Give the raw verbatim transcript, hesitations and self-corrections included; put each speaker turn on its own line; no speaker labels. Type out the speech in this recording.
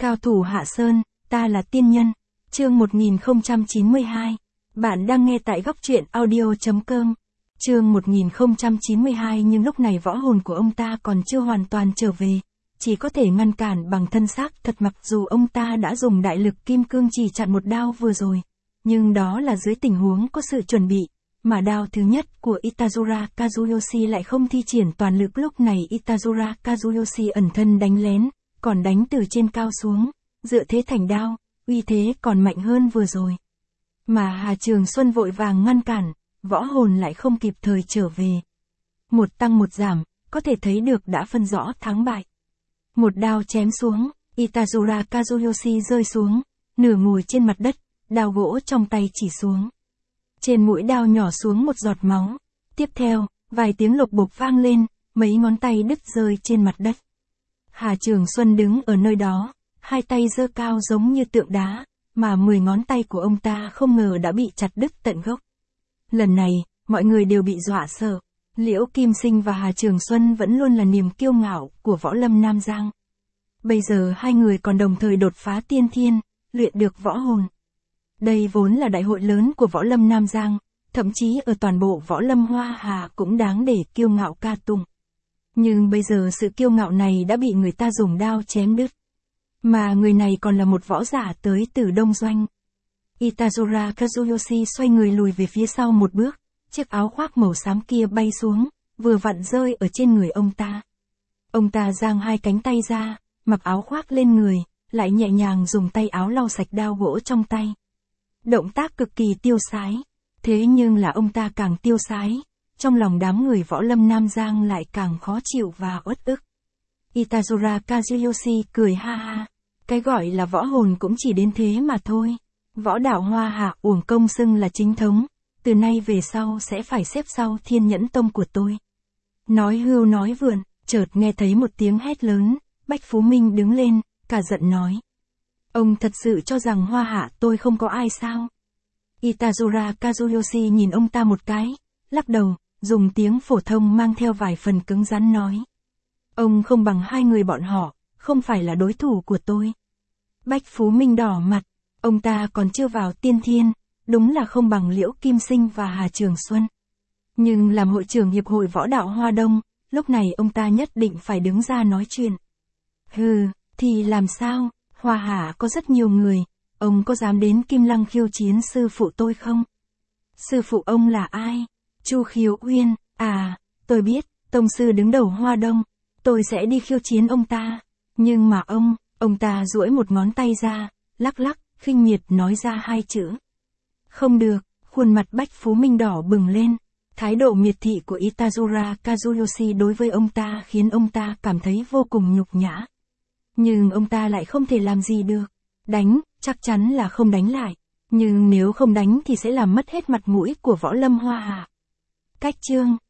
Cao thủ Hạ Sơn, ta là tiên nhân. Chương một nghìn không trăm chín mươi hai. Bạn đang nghe tại góc truyện audio chấm com. Chương một nghìn không trăm chín mươi hai, nhưng lúc này võ hồn của ông ta còn chưa hoàn toàn trở về, chỉ có thể ngăn cản bằng thân xác thật, mặc dù ông ta đã dùng đại lực kim cương chỉ chặn một đao vừa rồi, nhưng đó là dưới tình huống có sự chuẩn bị, mà đao thứ nhất của Itazura Kazuyoshi lại không thi triển toàn lực. Lúc này Itazura Kazuyoshi ẩn thân đánh lén, còn đánh từ trên cao xuống, dựa thế thành đao, uy thế còn mạnh hơn vừa rồi. Mà Hà Trường Xuân vội vàng ngăn cản, võ hồn lại không kịp thời trở về. Một tăng một giảm, có thể thấy được đã phân rõ thắng bại. Một đao chém xuống, Itazura Kazuyoshi rơi xuống, nửa ngồi trên mặt đất, đao gỗ trong tay chỉ xuống. Trên mũi đao nhỏ xuống một giọt máu. Tiếp theo, vài tiếng lộc bộc vang lên, mấy ngón tay đứt rơi trên mặt đất. Hà Trường Xuân đứng ở nơi đó, hai tay giơ cao giống như tượng đá, mà mười ngón tay của ông ta không ngờ đã bị chặt đứt tận gốc. Lần này, mọi người đều bị dọa sợ. Liễu Kim Sinh và Hà Trường Xuân vẫn luôn là niềm kiêu ngạo của võ lâm Nam Giang. Bây giờ hai người còn đồng thời đột phá tiên thiên, luyện được võ hồn. Đây vốn là đại hội lớn của võ lâm Nam Giang, thậm chí ở toàn bộ võ lâm Hoa Hà cũng đáng để kiêu ngạo ca tụng. Nhưng bây giờ sự kiêu ngạo này đã bị người ta dùng đao chém đứt. Mà người này còn là một võ giả tới từ Đông Doanh. Itazura Kazuyoshi xoay người lùi về phía sau một bước, chiếc áo khoác màu xám kia bay xuống, vừa vặn rơi ở trên người ông ta. Ông ta giang hai cánh tay ra, mặc áo khoác lên người, lại nhẹ nhàng dùng tay áo lau sạch đao gỗ trong tay. Động tác cực kỳ tiêu sái, thế nhưng là ông ta càng tiêu sái, trong lòng đám người võ lâm Nam Giang lại càng khó chịu và uất ức. Itazura Kazuyoshi cười ha ha, cái gọi là võ hồn cũng chỉ đến thế mà thôi. Võ đạo Hoa Hạ uổng công xưng là chính thống, từ nay về sau sẽ phải xếp sau Thiên Nhẫn Tông của tôi. Nói hưu nói vượn, chợt nghe thấy một tiếng hét lớn, Bách Phú Minh đứng lên, cả giận nói. Ông thật sự cho rằng Hoa Hạ tôi không có ai sao? Itazura Kazuyoshi nhìn ông ta một cái, lắc đầu, dùng tiếng phổ thông mang theo vài phần cứng rắn nói. Ông không bằng hai người bọn họ, không phải là đối thủ của tôi. Bách Phú Minh đỏ mặt, ông ta còn chưa vào tiên thiên, đúng là không bằng Liễu Kim Sinh và Hà Trường Xuân. Nhưng làm hội trưởng Hiệp hội Võ đạo Hoa Đông, lúc này ông ta nhất định phải đứng ra nói chuyện. Hừ, thì làm sao, Hoa Hạ có rất nhiều người, ông có dám đến Kim Lăng khiêu chiến sư phụ tôi không? Sư phụ ông là ai? Chu Khiếu Uyên, à, tôi biết, tông sư đứng đầu Hoa Đông, tôi sẽ đi khiêu chiến ông ta. Nhưng mà ông, ông ta duỗi một ngón tay ra, lắc lắc, khinh miệt nói ra hai chữ. Không được, khuôn mặt Bách Phú Minh đỏ bừng lên. Thái độ miệt thị của Itazura Kazuyoshi đối với ông ta khiến ông ta cảm thấy vô cùng nhục nhã. Nhưng ông ta lại không thể làm gì được. Đánh, chắc chắn là không đánh lại. Nhưng nếu không đánh thì sẽ làm mất hết mặt mũi của võ lâm Hoa Hạ. Cách chương